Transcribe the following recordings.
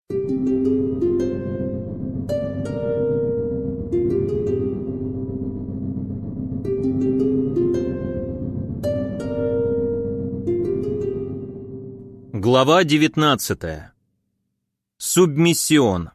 Глава 19. Субмиссион.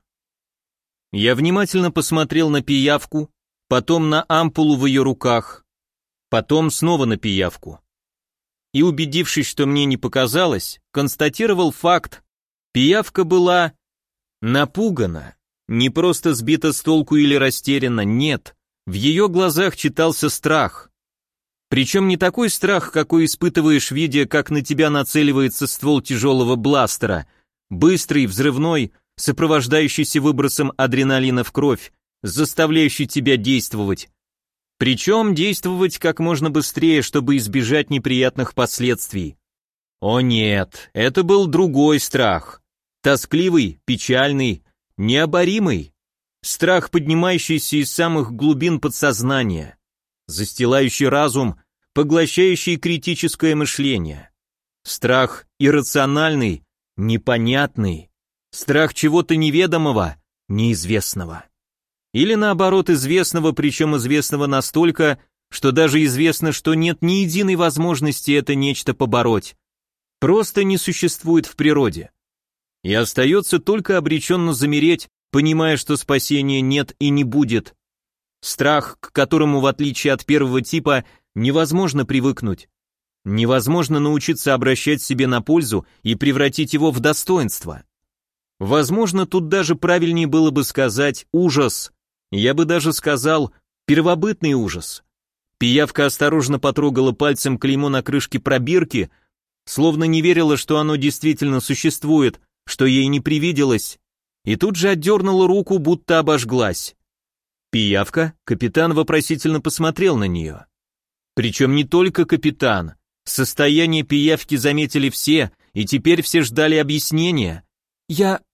Я внимательно посмотрел на пиявку, потом на ампулу в ее руках, потом снова на пиявку. И, убедившись, что мне не показалось, констатировал факт: пиявка была напугана, не просто сбита с толку или растеряна, нет, в ее глазах читался страх. Причем не такой страх, какой испытываешь, видя, как на тебя нацеливается ствол тяжелого бластера, быстрый, взрывной, сопровождающийся выбросом адреналина в кровь, заставляющий тебя действовать. Причем действовать как можно быстрее, чтобы избежать неприятных последствий. О нет, это был другой страх. Тоскливый, печальный, необоримый. Страх, поднимающийся из самых глубин подсознания, застилающий разум, поглощающий критическое мышление. Страх иррациональный, непонятный. Страх чего-то неведомого, неизвестного. Или наоборот известного, причем известного настолько, что даже известно, что нет ни единой возможности это нечто побороть. Просто не существует в природе. И остается только обреченно замереть, понимая, что спасения нет и не будет. Страх, к которому, в отличие от первого типа, невозможно привыкнуть. Невозможно научиться обращать себе на пользу и превратить его в достоинство. Возможно, тут даже правильнее было бы сказать ужас. Я бы даже сказал первобытный ужас. Пиявка осторожно потрогала пальцем клеймо на крышке пробирки, словно не верила, что оно действительно существует, что ей не привиделось, и тут же отдернула руку, будто обожглась. «Пиявка?» — капитан вопросительно посмотрел на нее. Причем не только капитан. Состояние пиявки заметили все, и теперь все ждали объяснения. Я...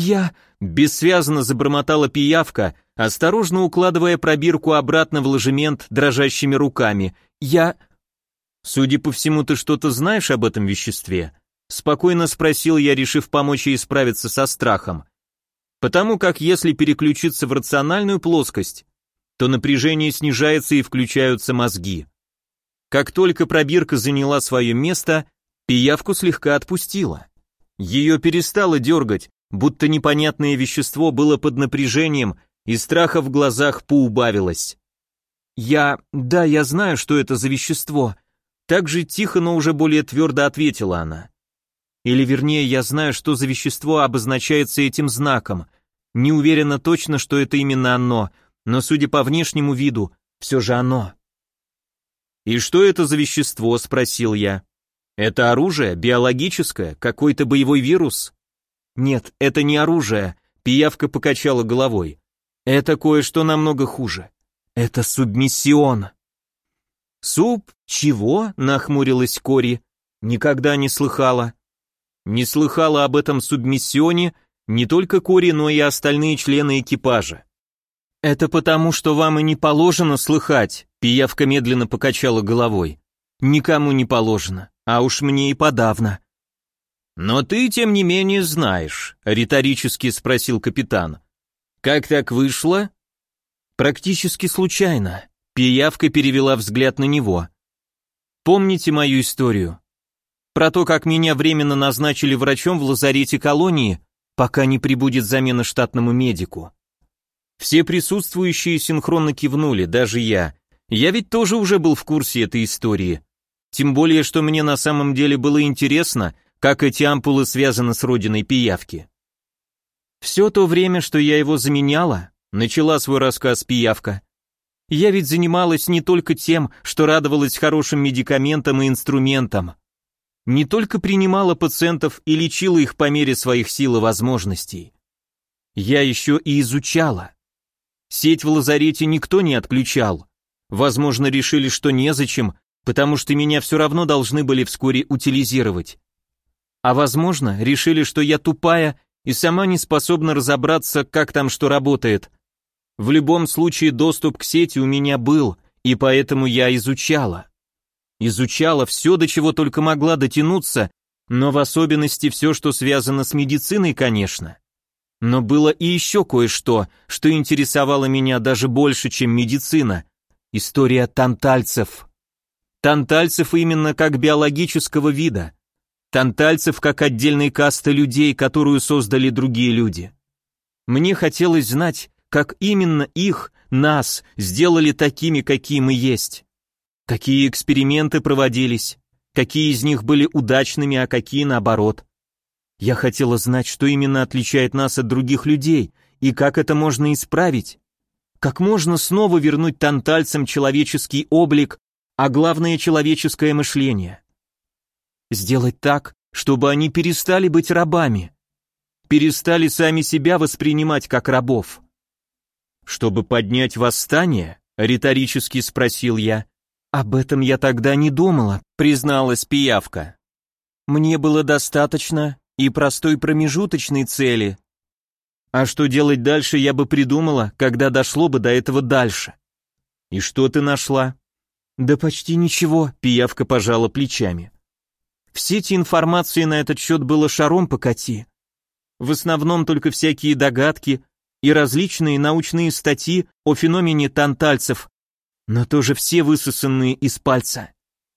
Бессвязно забормотала пиявка, осторожно укладывая пробирку обратно в ложемент дрожащими руками. «Судя по всему, ты что-то знаешь об этом веществе?» Спокойно спросил я, решив помочь ей справиться со страхом. Потому как если переключиться в рациональную плоскость, то напряжение снижается и включаются мозги. Как только пробирка заняла свое место, пиявку слегка отпустила. Ее перестало дергать, будто непонятное вещество было под напряжением, и страха в глазах поубавилось. Я знаю, что это за вещество», так же тихо, но уже более твердо ответила она. Или вернее, я знаю, что за вещество обозначается этим знаком. Не уверена точно, что это именно оно, но судя по внешнему виду, все же оно. «И что это за вещество?» — спросил я. «Это оружие? Биологическое? Какой-то боевой вирус?» «Нет, это не оружие», — пиявка покачала головой. «Это кое-что намного хуже. Это субмиссион». Чего?» — нахмурилась Кори. «Никогда не слыхала». Не слыхала об этом субмиссионе не только Кори, но и остальные члены экипажа. «Это потому, что вам и не положено слыхать», — пиявка медленно покачала головой. «Никому не положено, а уж мне и подавно». «Но ты, тем не менее, знаешь», — риторически спросил капитан. «Как так вышло?» «Практически случайно», — пиявка перевела взгляд на него. «Помните мою историю? Про то, как меня временно назначили врачом в лазарете колонии, пока не прибудет замена штатному медику?» Все присутствующие синхронно кивнули, даже я. Я ведь тоже уже был в курсе этой истории. Тем более, что мне на самом деле было интересно, как эти ампулы связаны с родиной пиявки. «Все то время, что я его заменяла», — начала свой рассказ пиявка, «я ведь занималась не только тем, что радовалась хорошим медикаментам и инструментам. Не только принимала пациентов и лечила их по мере своих сил и возможностей. Я еще и изучала. Сеть в лазарете никто не отключал. Возможно, решили, что незачем, потому что меня все равно должны были вскоре утилизировать. А возможно, решили, что я тупая и сама не способна разобраться, как там что работает. В любом случае доступ к сети у меня был, и поэтому я изучала. Изучала все, до чего только могла дотянуться, но в особенности все, что связано с медициной, конечно. Но было и еще кое-что, что интересовало меня даже больше, чем медицина. История тантальцев. Тантальцев именно как биологического вида. Тантальцев как отдельной касты людей, которую создали другие люди. Мне хотелось знать, как именно их, нас, сделали такими, какие мы есть. Какие эксперименты проводились, какие из них были удачными, а какие наоборот. Я хотела знать, что именно отличает нас от других людей, и как это можно исправить. Как можно снова вернуть тантальцам человеческий облик, а главное человеческое мышление. Сделать так, чтобы они перестали быть рабами, перестали сами себя воспринимать как рабов. Чтобы поднять восстание, риторически спросил я. Об этом я тогда не думала, призналась пиявка. Мне было достаточно и простой промежуточной цели. А что делать дальше, я бы придумала, когда дошло бы до этого дальше. И что ты нашла? Да почти ничего, пиявка пожала плечами. В сети информации на этот счет было шаром покати. В основном только всякие догадки и различные научные статьи о феномене тантальцев, но тоже все высосанные из пальца.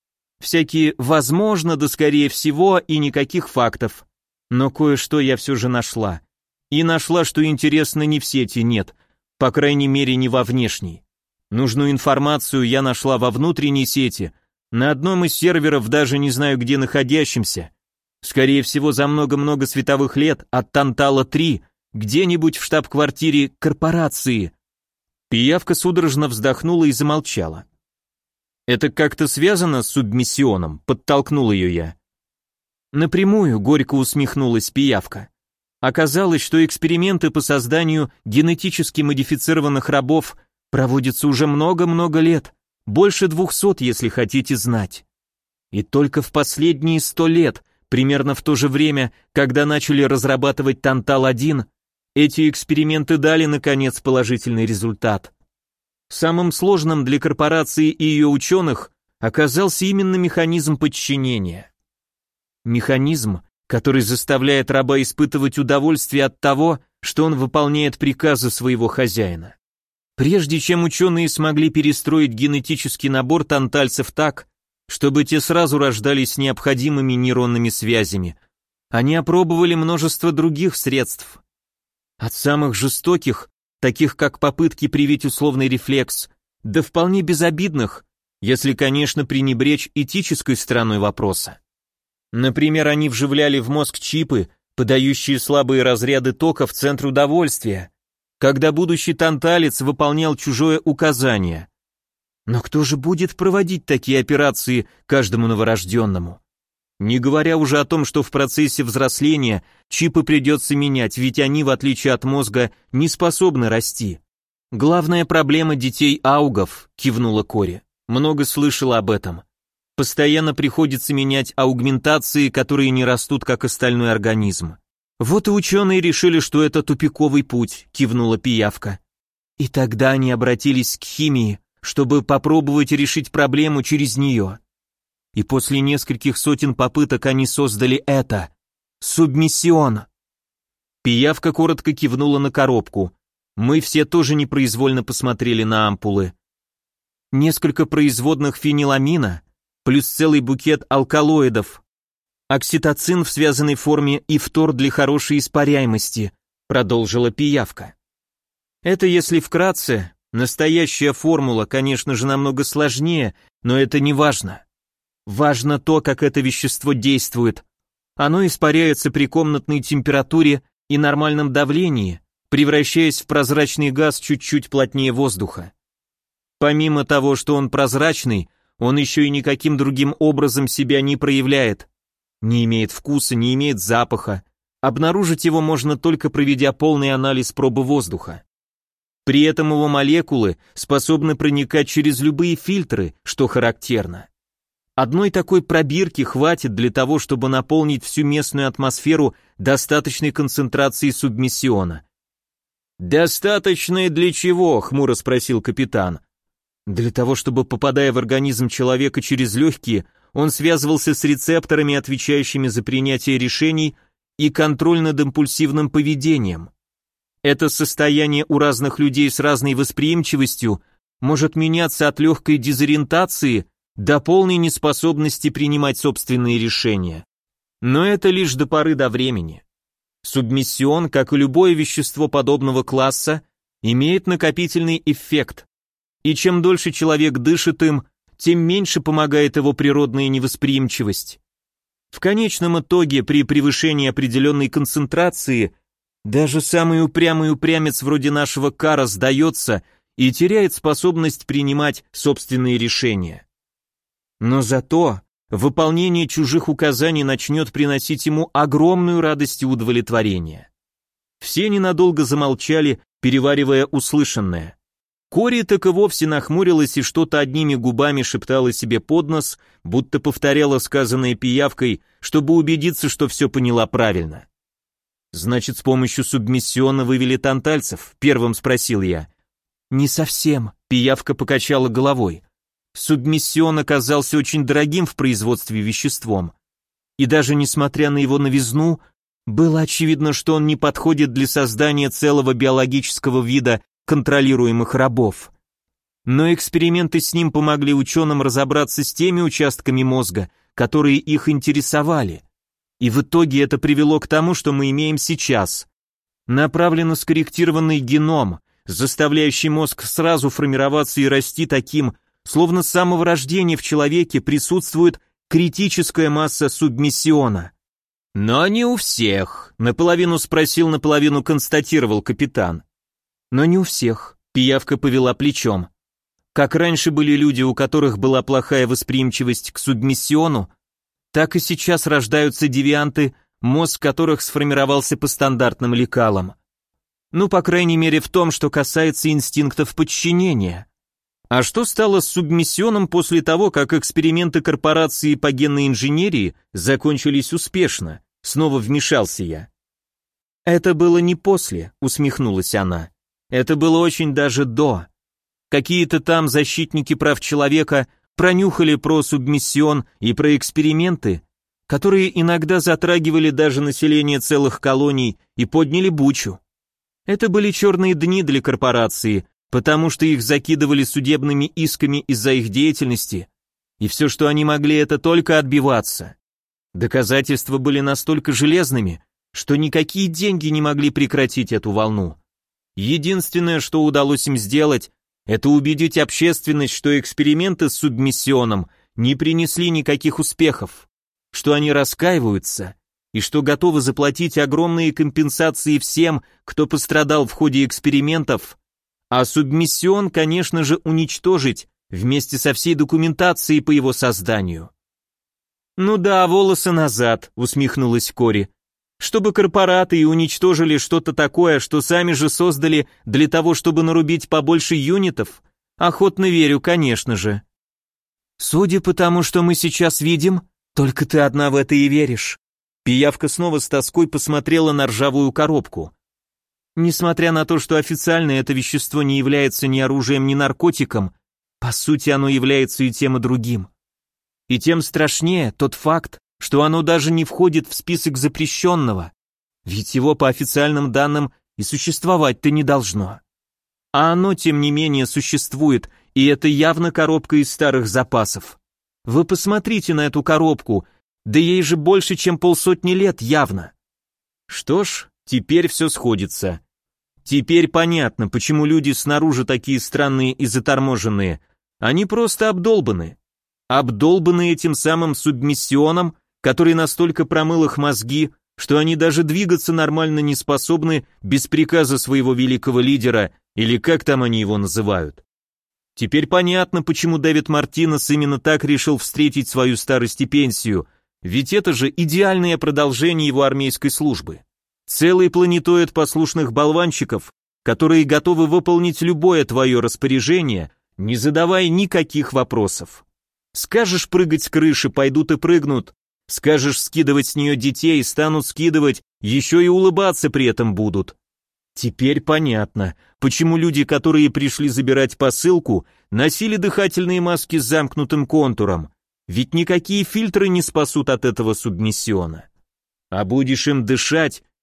Всякие «возможно», да скорее всего, и никаких фактов. Но кое-что я все же нашла. И нашла, что интересно не в сети, нет, по крайней мере не во внешней. Нужную информацию я нашла во внутренней сети, на одном из серверов, даже не знаю где находящемся. Скорее всего за много-много световых лет от Тантала-3, где-нибудь в штаб-квартире корпорации. Пиявка судорожно вздохнула и замолчала. «Это как-то связано с субмиссионом?» — подтолкнул ее я. Напрямую горько усмехнулась пиявка. Оказалось, что эксперименты по созданию генетически модифицированных рабов проводятся уже много-много лет, больше 200, если хотите знать. И только в последние 100 лет, примерно в то же время, когда начали разрабатывать Тантал-1, эти эксперименты дали, наконец, положительный результат. Самым сложным для корпорации и ее ученых оказался именно механизм подчинения. Механизм, который заставляет раба испытывать удовольствие от того, что он выполняет приказы своего хозяина. Прежде чем ученые смогли перестроить генетический набор тантальцев так, чтобы те сразу рождались с необходимыми нейронными связями, они опробовали множество других средств. От самых жестоких, таких как попытки привить условный рефлекс, до вполне безобидных, если, конечно, пренебречь этической стороной вопроса. Например, они вживляли в мозг чипы, подающие слабые разряды тока в центр удовольствия, когда будущий танталец выполнял чужое указание. Но кто же будет проводить такие операции каждому новорожденному? Не говоря уже о том, что в процессе взросления чипы придется менять, ведь они, в отличие от мозга, не способны расти. Главная проблема детей-аугов, кивнула Кори. Много слышала об этом. Постоянно приходится менять аугментации, которые не растут, как остальной организм. Вот и ученые решили, что это тупиковый путь, кивнула пиявка. И тогда они обратились к химии, чтобы попробовать решить проблему через нее. И после нескольких сотен попыток они создали это — субмиссион. Пиявка коротко кивнула на коробку. Мы все тоже непроизвольно посмотрели на ампулы. Несколько производных фениламина, плюс целый букет алкалоидов. Окситоцин в связанной форме и фтор для хорошей испаряемости, продолжила пиявка. Это если вкратце, настоящая формула, конечно же, намного сложнее, но это не важно. Важно то, как это вещество действует. Оно испаряется при комнатной температуре и нормальном давлении, превращаясь в прозрачный газ чуть-чуть плотнее воздуха. Помимо того, что он прозрачный, он еще и никаким другим образом себя не проявляет. Не имеет вкуса, не имеет запаха. Обнаружить его можно только проведя полный анализ пробы воздуха. При этом его молекулы способны проникать через любые фильтры, что характерно. Одной такой пробирки хватит для того, чтобы наполнить всю местную атмосферу достаточной концентрацией субмиссиона. «Достаточной для чего?» — хмуро спросил капитан. Для того, чтобы, попадая в организм человека через легкие, он связывался с рецепторами, отвечающими за принятие решений и контроль над импульсивным поведением. Это состояние у разных людей с разной восприимчивостью может меняться от легкой дезориентации до полной неспособности принимать собственные решения. Но это лишь до поры до времени. Субмиссион, как и любое вещество подобного класса, имеет накопительный эффект, и чем дольше человек дышит им, тем меньше помогает его природная невосприимчивость. В конечном итоге, при превышении определенной концентрации, даже самый упрямый упрямец вроде нашего Кара сдается и теряет способность принимать собственные решения. Но зато выполнение чужих указаний начнет приносить ему огромную радость и удовлетворение. Все ненадолго замолчали, переваривая услышанное. Кори так и вовсе нахмурилась и что-то одними губами шептала себе под нос, будто повторяла сказанное пиявкой, чтобы убедиться, что все поняла правильно. «Значит, с помощью субмиссиона вывели тантальцев?» — первым спросил я. «Не совсем», — пиявка покачала головой. Субмиссион оказался очень дорогим в производстве веществом. И даже несмотря на его новизну, было очевидно, что он не подходит для создания целого биологического вида контролируемых рабов. Но эксперименты с ним помогли ученым разобраться с теми участками мозга, которые их интересовали. И в итоге это привело к тому, что мы имеем сейчас. Направленно скорректированный геном, заставляющий мозг сразу формироваться и расти таким, словно с самого рождения в человеке присутствует критическая масса субмиссиона. Но не у всех, наполовину спросил, наполовину констатировал капитан. Но не у всех, пиявка повела плечом. Как раньше были люди, у которых была плохая восприимчивость к субмиссиону, так и сейчас рождаются девианты, мозг которых сформировался по стандартным лекалам. Ну, по крайней мере, в том, что касается инстинктов подчинения. А что стало с субмиссионом после того, как эксперименты корпорации по генной инженерии закончились успешно? Снова вмешался я. Это было не после, усмехнулась она. Это было очень даже до. Какие-то там защитники прав человека пронюхали про субмиссион и про эксперименты, которые иногда затрагивали даже население целых колоний и подняли бучу. Это были черные дни для корпорации, потому что их закидывали судебными исками из-за их деятельности, и все, что они могли, это только отбиваться. Доказательства были настолько железными, что никакие деньги не могли прекратить эту волну. Единственное, что удалось им сделать, это убедить общественность, что эксперименты с субмиссионом не принесли никаких успехов, что они раскаиваются и что готовы заплатить огромные компенсации всем, кто пострадал в ходе экспериментов, а субмиссион, конечно же, уничтожить вместе со всей документацией по его созданию. «Ну да, волосы назад», — усмехнулась Кори. «Чтобы корпораты и уничтожили что-то такое, что сами же создали для того, чтобы нарубить побольше юнитов? Охотно верю, конечно же». «Судя по тому, что мы сейчас видим, только ты одна в это и веришь». Пиявка снова с тоской посмотрела на ржавую коробку. Несмотря на то, что официально это вещество не является ни оружием, ни наркотиком, по сути оно является и тем, и другим. И тем страшнее тот факт, что оно даже не входит в список запрещенного, ведь его по официальным данным и существовать-то не должно. А оно, тем не менее, существует, и это явно коробка из старых запасов. Вы посмотрите на эту коробку, да ей же больше, чем 500 лет явно. Что ж, теперь все сходится. Теперь понятно, почему люди снаружи такие странные и заторможенные. Они просто обдолбаны. Обдолбаны этим самым субмиссионом, который настолько промыл их мозги, что они даже двигаться нормально не способны без приказа своего великого лидера, или как там они его называют. Теперь понятно, почему Дэвид Мартинес именно так решил встретить свою старость и пенсию, ведь это же идеальное продолжение его армейской службы. Целый планетоид послушных болванчиков, которые готовы выполнить любое твое распоряжение, не задавая никаких вопросов. Скажешь прыгать с крыши, пойдут и прыгнут. Скажешь скидывать с нее детей, станут скидывать, еще и улыбаться при этом будут. Теперь понятно, почему люди, которые пришли забирать посылку, носили дыхательные маски с замкнутым контуром, ведь никакие фильтры не спасут от этого субмиссиона. А будешь им дышать,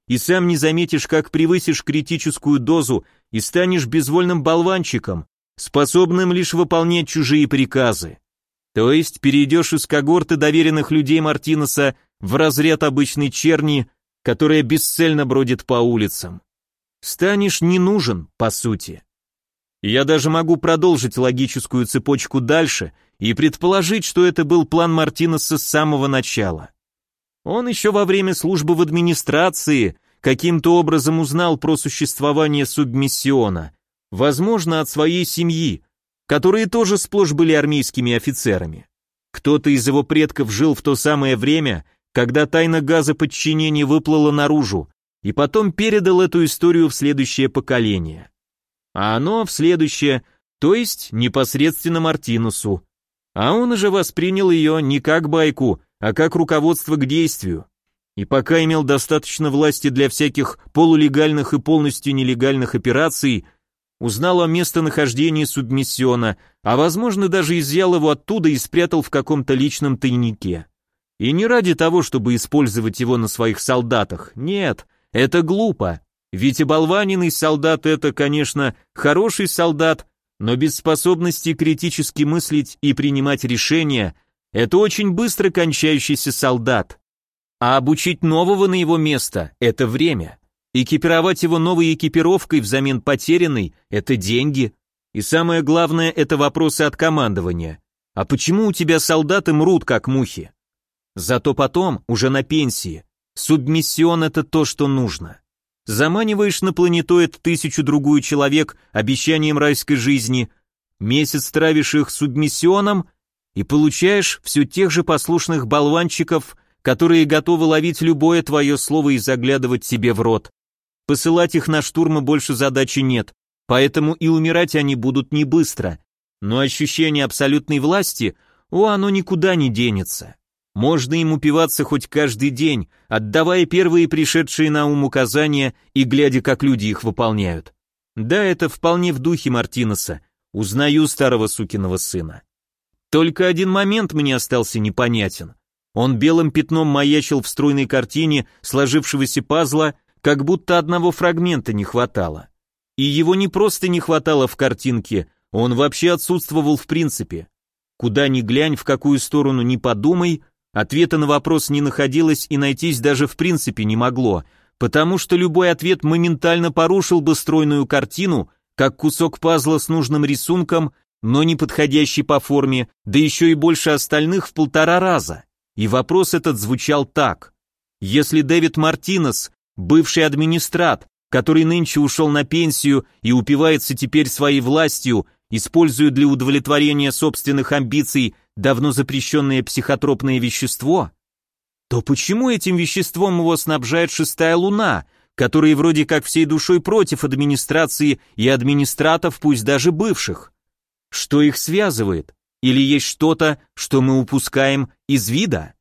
и сам не заметишь, как превысишь критическую дозу и станешь безвольным болванчиком, способным лишь выполнять чужие приказы. То есть перейдешь из когорты доверенных людей Мартинеса в разряд обычной черни, которая бесцельно бродит по улицам. Станешь не нужен, по сути. Я даже могу продолжить логическую цепочку дальше и предположить, что это был план Мартинеса с самого начала. Он еще во время службы в администрации каким-то образом узнал про существование субмиссиона, возможно, от своей семьи, которые тоже сплошь были армейскими офицерами. Кто-то из его предков жил в то самое время, когда тайна газоподчинения выплыла наружу, и потом передал эту историю в следующее поколение. А оно в следующее, то есть непосредственно Мартинесу. А он уже воспринял ее не как байку, а как руководство к действию. И пока имел достаточно власти для всяких полулегальных и полностью нелегальных операций, узнал о местонахождении субмиссиона, а возможно даже изъял его оттуда и спрятал в каком-то личном тайнике. И не ради того, чтобы использовать его на своих солдатах, нет, это глупо, ведь оболваненный солдат это, конечно, хороший солдат, но без способности критически мыслить и принимать решения, это очень быстро кончающийся солдат. А обучить нового на его место – это время. Экипировать его новой экипировкой взамен потерянной – это деньги. И самое главное – это вопросы от командования. А почему у тебя солдаты мрут, как мухи? Зато потом, уже на пенсии, субмиссион – это то, что нужно. Заманиваешь на планетоид 1000-другую человек обещанием райской жизни, месяц травишь их субмиссионом и получаешь все тех же послушных болванчиков, которые готовы ловить любое твое слово и заглядывать себе в рот. Посылать их на штурмы больше задачи нет, поэтому и умирать они будут не быстро. Но ощущение абсолютной власти, оно никуда не денется. Можно им упиваться хоть каждый день, отдавая первые пришедшие на ум указания и глядя, как люди их выполняют. Да, это вполне в духе Мартинеса. Узнаю старого сукиного сына. Только один момент мне остался непонятен. Он белым пятном маячил в стройной картине сложившегося пазла, как будто одного фрагмента не хватало. И его не просто не хватало в картинке, он вообще отсутствовал в принципе. Куда ни глянь, в какую сторону ни подумай, ответа на вопрос не находилось и найтись даже в принципе не могло, потому что любой ответ моментально порушил бы стройную картину, как кусок пазла с нужным рисунком, но не подходящий по форме, да еще и больше остальных в 1,5 раза. И вопрос этот звучал так. Если Дэвид Мартинес, бывший администрат, который нынче ушел на пенсию и упивается теперь своей властью, используя для удовлетворения собственных амбиций давно запрещенное психотропное вещество, то почему этим веществом его снабжает 6-я луна, которые вроде как всей душой против администрации и администратов, пусть даже бывших? Что их связывает? Или есть что-то, что мы упускаем из вида?